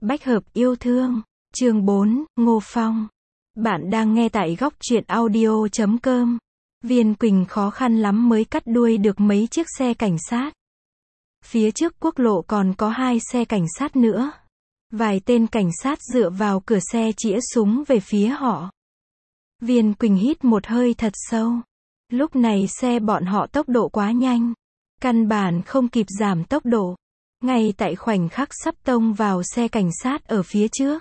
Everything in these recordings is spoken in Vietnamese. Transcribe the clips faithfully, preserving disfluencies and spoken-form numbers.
Bách hợp yêu thương. Chương bốn, Ngô Phong. Bạn đang nghe tại góc truyện audio chấm com. Viên Quỳnh khó khăn lắm mới cắt đuôi được mấy chiếc xe cảnh sát. Phía trước quốc lộ còn có hai xe cảnh sát nữa. Vài tên cảnh sát dựa vào cửa xe chĩa súng về phía họ. Viên Quỳnh hít một hơi thật sâu. Lúc này xe bọn họ tốc độ quá nhanh. Căn bản không kịp giảm tốc độ. Ngay tại khoảnh khắc sắp tông vào xe cảnh sát ở phía trước.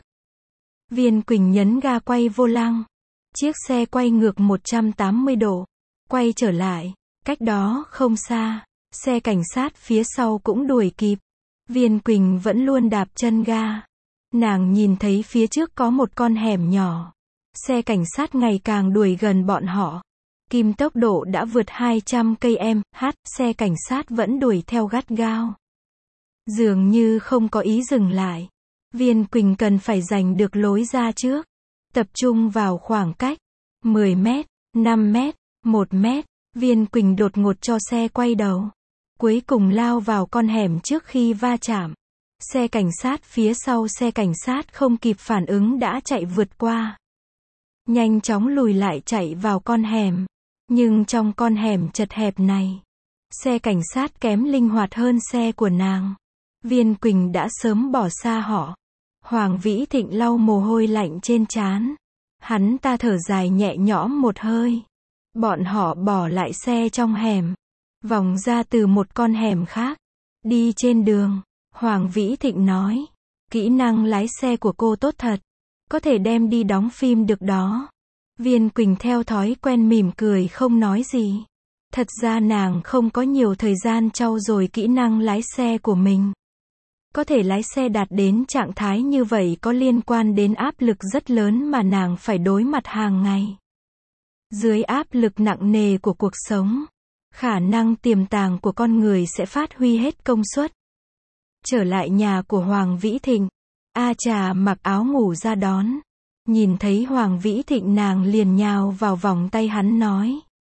Viên Quỳnh nhấn ga quay vô lăng. Chiếc xe quay ngược một trăm tám mươi độ. Quay trở lại. Cách đó không xa. Xe cảnh sát phía sau cũng đuổi kịp. Viên Quỳnh vẫn luôn đạp chân ga. Nàng nhìn thấy phía trước có một con hẻm nhỏ. Xe cảnh sát ngày càng đuổi gần bọn họ. Kim tốc độ đã vượt hai trăm ki lô mét trên giờ, xe cảnh sát vẫn đuổi theo gắt gao. Dường như không có ý dừng lại. Viên Quỳnh cần phải giành được lối ra trước. Tập trung vào khoảng cách. mười mét, năm mét, một mét. Viên Quỳnh đột ngột cho xe quay đầu. Cuối cùng lao vào con hẻm trước khi va chạm. Xe cảnh sát phía sau xe cảnh sát không kịp phản ứng đã chạy vượt qua. Nhanh chóng lùi lại chạy vào con hẻm. Nhưng trong con hẻm chật hẹp này, xe cảnh sát kém linh hoạt hơn xe của nàng. Viên Quỳnh đã sớm bỏ xa họ. Hoàng Vĩ Thịnh lau mồ hôi lạnh trên trán. Hắn ta thở dài nhẹ nhõm một hơi. Bọn họ bỏ lại xe trong hẻm. Vòng ra từ một con hẻm khác. Đi trên đường. Hoàng Vĩ Thịnh nói. Kỹ năng lái xe của cô tốt thật. Có thể đem đi đóng phim được đó. Viên Quỳnh theo thói quen mỉm cười không nói gì. Thật ra nàng không có nhiều thời gian trau dồi kỹ năng lái xe của mình. Có thể lái xe đạt đến trạng thái như vậy có liên quan đến áp lực rất lớn mà nàng phải đối mặt hàng ngày. Dưới áp lực nặng nề của cuộc sống, khả năng tiềm tàng của con người sẽ phát huy hết công suất. Trở lại nhà của Hoàng Vĩ Thịnh, A Trà mặc áo ngủ ra đón. Nhìn thấy Hoàng Vĩ Thịnh nàng liền nhào vào vòng tay hắn nói.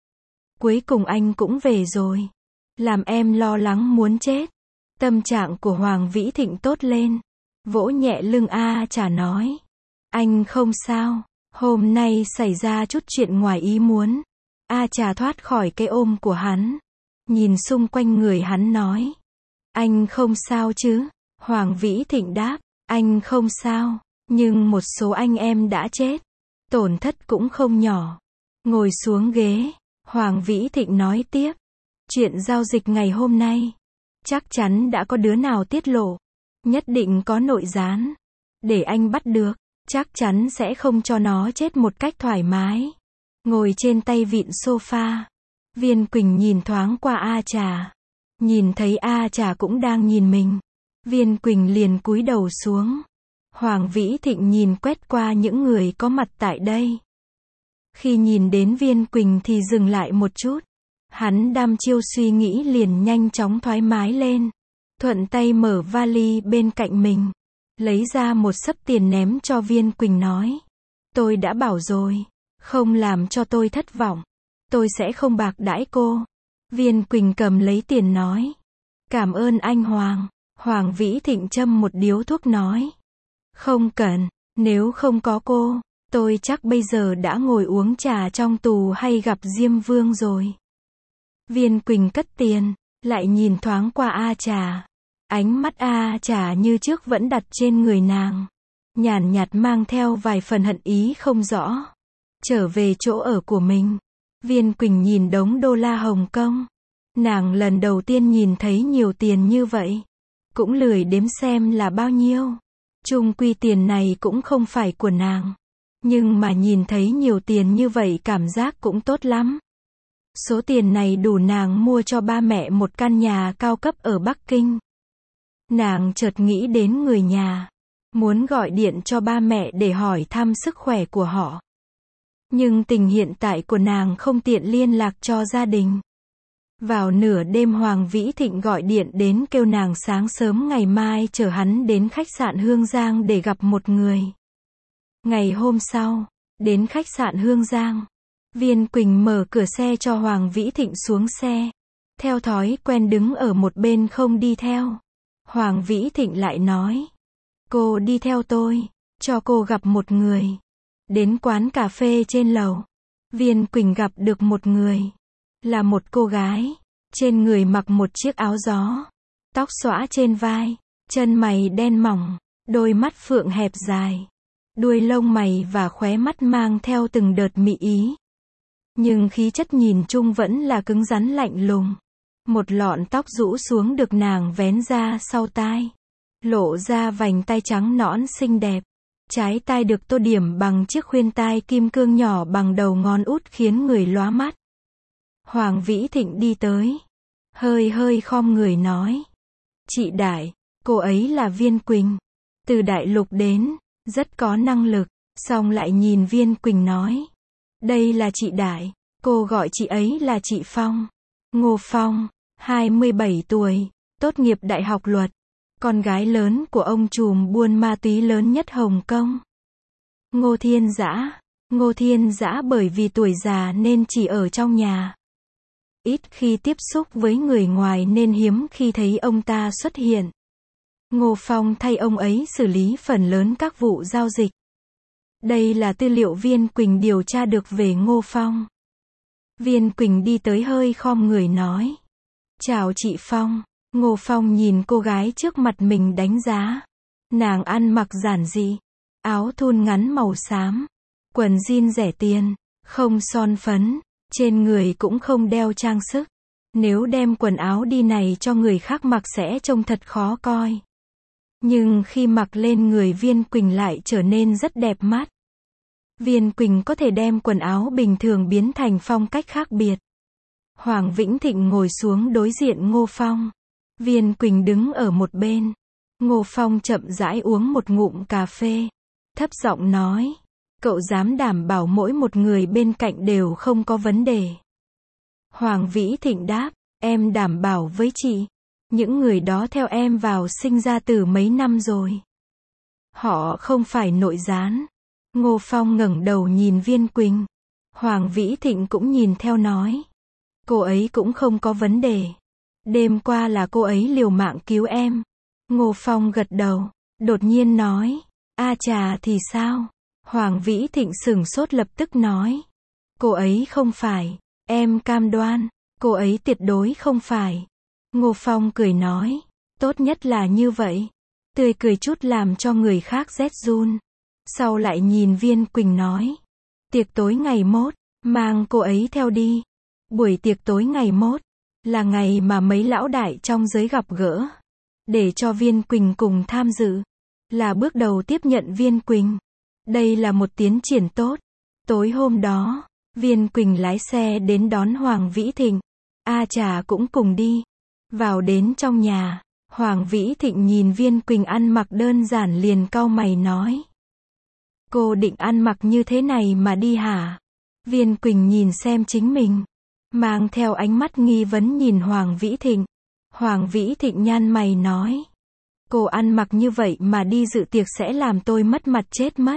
Cuối cùng anh cũng về rồi. Làm em lo lắng muốn chết. Tâm trạng của Hoàng Vĩ Thịnh tốt lên. Vỗ nhẹ lưng A Trà nói. Anh không sao. Hôm nay xảy ra chút chuyện ngoài ý muốn. A Trà thoát khỏi cái ôm của hắn. Nhìn xung quanh người hắn nói. Anh không sao chứ? Hoàng Vĩ Thịnh đáp. Anh không sao. Nhưng một số anh em đã chết. Tổn thất cũng không nhỏ. Ngồi xuống ghế. Hoàng Vĩ Thịnh nói tiếp. Chuyện giao dịch ngày hôm nay. Chắc chắn đã có đứa nào tiết lộ. Nhất định có nội gián. Để anh bắt được. Chắc chắn sẽ không cho nó chết một cách thoải mái. Ngồi trên tay vịn sofa. Viên Quỳnh nhìn thoáng qua A Trà. Nhìn thấy A Trà cũng đang nhìn mình. Viên Quỳnh liền cúi đầu xuống. Hoàng Vĩ Thịnh nhìn quét qua những người có mặt tại đây. Khi nhìn đến Viên Quỳnh thì dừng lại một chút. Hắn đăm chiêu suy nghĩ liền nhanh chóng thoải mái lên. Thuận tay mở vali bên cạnh mình. Lấy ra một xấp tiền ném cho Viên Quỳnh nói. Tôi đã bảo rồi. Không làm cho tôi thất vọng. Tôi sẽ không bạc đãi cô. Viên Quỳnh cầm lấy tiền nói. Cảm ơn anh Hoàng. Hoàng Vĩ Thịnh châm một điếu thuốc nói. Không cần, nếu không có cô, tôi chắc bây giờ đã ngồi uống trà trong tù hay gặp Diêm Vương rồi. Viên Quỳnh cất tiền, lại nhìn thoáng qua A Trà. Ánh mắt A Trà như trước vẫn đặt trên người nàng. Nhàn nhạt mang theo vài phần hận ý không rõ. Trở về chỗ ở của mình. Viên Quỳnh nhìn đống đô la Hồng Kông. Nàng lần đầu tiên nhìn thấy nhiều tiền như vậy. Cũng lười đếm xem là bao nhiêu. Chung quy tiền này cũng không phải của nàng. Nhưng mà nhìn thấy nhiều tiền như vậy cảm giác cũng tốt lắm. Số tiền này đủ nàng mua cho ba mẹ một căn nhà cao cấp ở Bắc Kinh. Nàng chợt nghĩ đến người nhà. Muốn gọi điện cho ba mẹ để hỏi thăm sức khỏe của họ. Nhưng tình hiện tại của nàng không tiện liên lạc cho gia đình. Vào nửa đêm Hoàng Vĩ Thịnh gọi điện đến kêu nàng sáng sớm ngày mai chở hắn đến khách sạn Hương Giang để gặp một người. Ngày hôm sau, đến khách sạn Hương Giang, Viên Quỳnh mở cửa xe cho Hoàng Vĩ Thịnh xuống xe. Theo thói quen đứng ở một bên không đi theo. Hoàng Vĩ Thịnh lại nói. Cô đi theo tôi, cho cô gặp một người. Đến quán cà phê trên lầu, Viên Quỳnh gặp được một người. Là một cô gái, trên người mặc một chiếc áo gió, tóc xõa trên vai, chân mày đen mỏng, đôi mắt phượng hẹp dài, đuôi lông mày và khóe mắt mang theo từng đợt mị ý. Nhưng khí chất nhìn chung vẫn là cứng rắn lạnh lùng. Một lọn tóc rũ xuống được nàng vén ra sau tai, lộ ra vành tai trắng nõn xinh đẹp. Trái tai được tô điểm bằng chiếc khuyên tai kim cương nhỏ bằng đầu ngón út khiến người lóa mắt. Hoàng Vĩ Thịnh đi tới, hơi hơi khom người nói: "Chị Đại, cô ấy là Viên Quỳnh, từ đại lục đến, rất có năng lực." Xong lại nhìn Viên Quỳnh nói: "Đây là chị Đại, cô gọi chị ấy là chị Phong." Ngô Phong, hai mươi bảy tuổi, tốt nghiệp đại học luật, con gái lớn của ông trùm buôn ma túy lớn nhất Hồng Kông. Ngô Thiên Dã, Ngô Thiên Dã bởi vì tuổi già nên chỉ ở trong nhà. Ít khi tiếp xúc với người ngoài nên hiếm khi thấy ông ta xuất hiện. Ngô Phong thay ông ấy xử lý phần lớn các vụ giao dịch. Đây là tư liệu Viên Quỳnh điều tra được về Ngô Phong. Viên Quỳnh đi tới hơi khom người nói: "Chào chị Phong." Ngô Phong nhìn cô gái trước mặt mình đánh giá. Nàng ăn mặc giản dị, áo thun ngắn màu xám, quần jean rẻ tiền, không son phấn, trên người cũng không đeo trang sức. Nếu đem quần áo đi này cho người khác mặc sẽ trông thật khó coi. Nhưng khi mặc lên người Viên Quỳnh lại trở nên rất đẹp mắt. Viên Quỳnh có thể đem quần áo bình thường biến thành phong cách khác biệt. Hoàng Vĩnh Thịnh ngồi xuống đối diện Ngô Phong. Viên Quỳnh đứng ở một bên. Ngô Phong chậm rãi uống một ngụm cà phê, thấp giọng nói: "Cậu dám đảm bảo mỗi một người bên cạnh đều không có vấn đề?" Hoàng Vĩ Thịnh đáp: "Em đảm bảo với chị, những người đó theo em vào sinh ra từ mấy năm rồi. Họ không phải nội gián." Ngô Phong ngẩng đầu nhìn Viên Quỳnh. Hoàng Vĩ Thịnh cũng nhìn theo nói: "Cô ấy cũng không có vấn đề. Đêm qua là cô ấy liều mạng cứu em." Ngô Phong gật đầu, đột nhiên nói: "A Trà thì sao?" Hoàng Vĩ Thịnh sửng sốt lập tức nói: "Cô ấy không phải, em cam đoan, cô ấy tuyệt đối không phải." Ngô Phong cười nói: "Tốt nhất là như vậy." Tươi cười chút làm cho người khác rét run. Sau lại nhìn Viên Quỳnh nói: "Tiệc tối ngày mốt, mang cô ấy theo đi." Buổi tiệc tối ngày mốt là ngày mà mấy lão đại trong giới gặp gỡ, để cho Viên Quỳnh cùng tham dự, là bước đầu tiếp nhận Viên Quỳnh. Đây là một tiến triển tốt. Tối hôm đó, Viên Quỳnh lái xe đến đón Hoàng Vĩ Thịnh. A Trà cũng cùng đi. Vào đến trong nhà, Hoàng Vĩ Thịnh nhìn Viên Quỳnh ăn mặc đơn giản liền cau mày nói: "Cô định ăn mặc như thế này mà đi hả?" Viên Quỳnh nhìn xem chính mình, mang theo ánh mắt nghi vấn nhìn Hoàng Vĩ Thịnh. Hoàng Vĩ Thịnh nhăn mày nói: "Cô ăn mặc như vậy mà đi dự tiệc sẽ làm tôi mất mặt chết mất."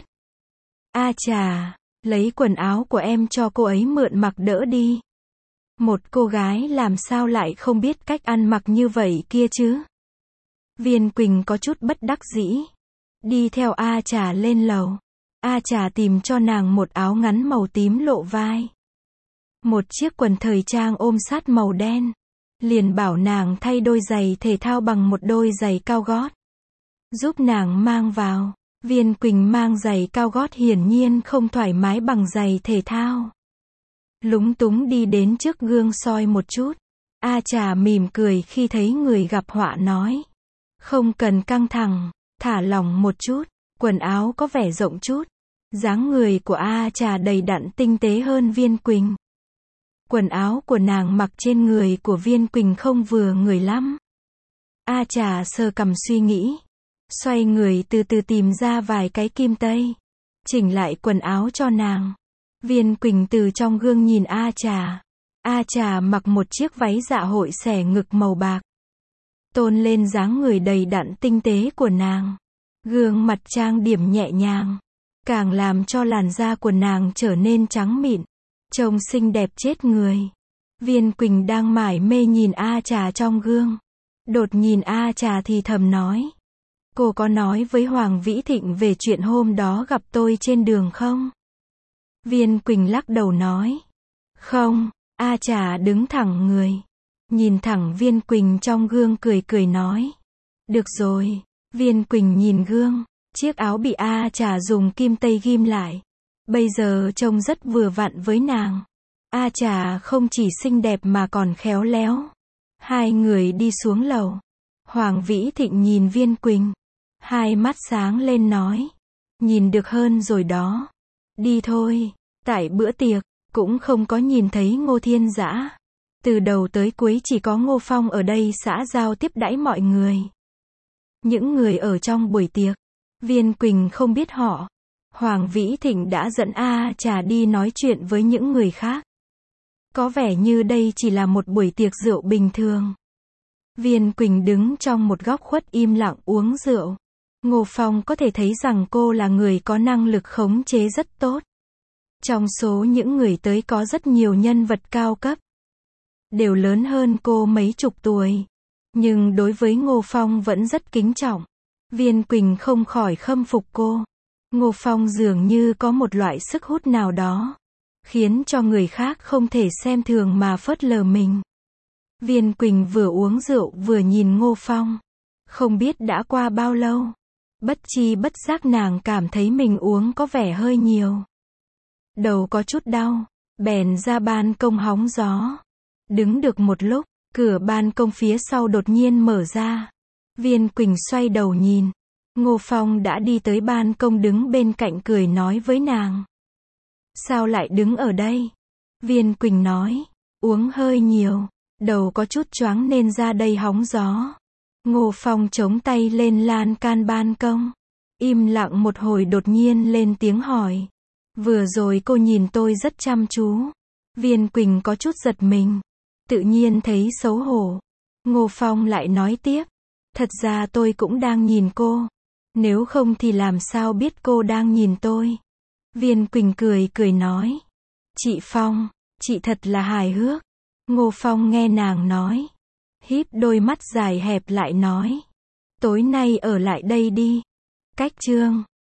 A Trà, lấy quần áo của em cho cô ấy mượn mặc đỡ đi. Một cô gái làm sao lại không biết cách ăn mặc như vậy kia chứ? Viên Quỳnh có chút bất đắc dĩ, đi theo A Trà lên lầu. A Trà tìm cho nàng một áo ngắn màu tím lộ vai, một chiếc quần thời trang ôm sát màu đen. Liền bảo nàng thay đôi giày thể thao bằng một đôi giày cao gót, giúp nàng mang vào. Viên Quỳnh mang giày cao gót hiển nhiên không thoải mái bằng giày thể thao. Lúng túng đi đến trước gương soi một chút. A Trà mỉm cười khi thấy người gặp họa nói: "Không cần căng thẳng, thả lỏng một chút." Quần áo có vẻ rộng chút. Dáng người của A Trà đầy đặn tinh tế hơn Viên Quỳnh. Quần áo của nàng mặc trên người của Viên Quỳnh không vừa người lắm. A Trà sờ cằm suy nghĩ, xoay người từ từ tìm ra vài cái kim tây, chỉnh lại quần áo cho nàng. Viên Quỳnh từ trong gương nhìn A Trà. A Trà mặc một chiếc váy dạ hội xẻ ngực màu bạc, tôn lên dáng người đầy đặn tinh tế của nàng. Gương mặt trang điểm nhẹ nhàng, càng làm cho làn da của nàng trở nên trắng mịn, trông xinh đẹp chết người. Viên Quỳnh đang mải mê nhìn A Trà trong gương, đột nhìn A Trà thì thầm nói: cô có nói với Hoàng Vĩ Thịnh về chuyện hôm đó gặp tôi trên đường không? Viên Quỳnh lắc đầu nói. Không, A Trà đứng thẳng người. Nhìn thẳng Viên Quỳnh trong gương cười cười nói. Được rồi. Viên Quỳnh nhìn gương. Chiếc áo bị A Trà dùng kim tây ghim lại. Bây giờ trông rất vừa vặn với nàng. A Trà không chỉ xinh đẹp mà còn khéo léo. Hai người đi xuống lầu. Hoàng Vĩ Thịnh nhìn Viên Quỳnh. Hai mắt sáng lên nói. Nhìn được hơn rồi đó. Đi thôi. Tại bữa tiệc, cũng không có nhìn thấy Ngô Thiên Dã. Từ đầu tới cuối chỉ có Ngô Phong ở đây xã giao tiếp đãi mọi người. Những người ở trong buổi tiệc. Viên Quỳnh không biết họ. Hoàng Vĩ Thịnh đã dẫn A Trà đi nói chuyện với những người khác. Có vẻ như đây chỉ là một buổi tiệc rượu bình thường. Viên Quỳnh đứng trong một góc khuất im lặng uống rượu. Ngô Phong có thể thấy rằng cô là người có năng lực khống chế rất tốt. Trong số những người tới có rất nhiều nhân vật cao cấp. Đều lớn hơn cô mấy chục tuổi. Nhưng đối với Ngô Phong vẫn rất kính trọng. Viên Quỳnh không khỏi khâm phục cô. Ngô Phong dường như có một loại sức hút nào đó. Khiến cho người khác không thể xem thường mà phớt lờ mình. Viên Quỳnh vừa uống rượu vừa nhìn Ngô Phong. Không biết đã qua bao lâu. Bất chi bất giác nàng cảm thấy mình uống có vẻ hơi nhiều. Đầu có chút đau. Bèn ra ban công hóng gió. Đứng được một lúc, cửa ban công phía sau đột nhiên mở ra. Viên Quỳnh xoay đầu nhìn. Ngô Phong đã đi tới ban công đứng bên cạnh cười nói với nàng. Sao lại đứng ở đây? Viên Quỳnh nói. Uống hơi nhiều. Đầu có chút choáng nên ra đây hóng gió. Ngô Phong chống tay lên lan can ban công. Im lặng một hồi đột nhiên lên tiếng hỏi. Vừa rồi cô nhìn tôi rất chăm chú. Viên Quỳnh có chút giật mình. Tự nhiên thấy xấu hổ. Ngô Phong lại nói tiếp. Thật ra tôi cũng đang nhìn cô. Nếu không thì làm sao biết cô đang nhìn tôi. Viên Quỳnh cười cười nói. Chị Phong, chị thật là hài hước. Ngô Phong nghe nàng nói. Híp đôi mắt dài hẹp lại nói. Tối nay ở lại đây đi. Cách chương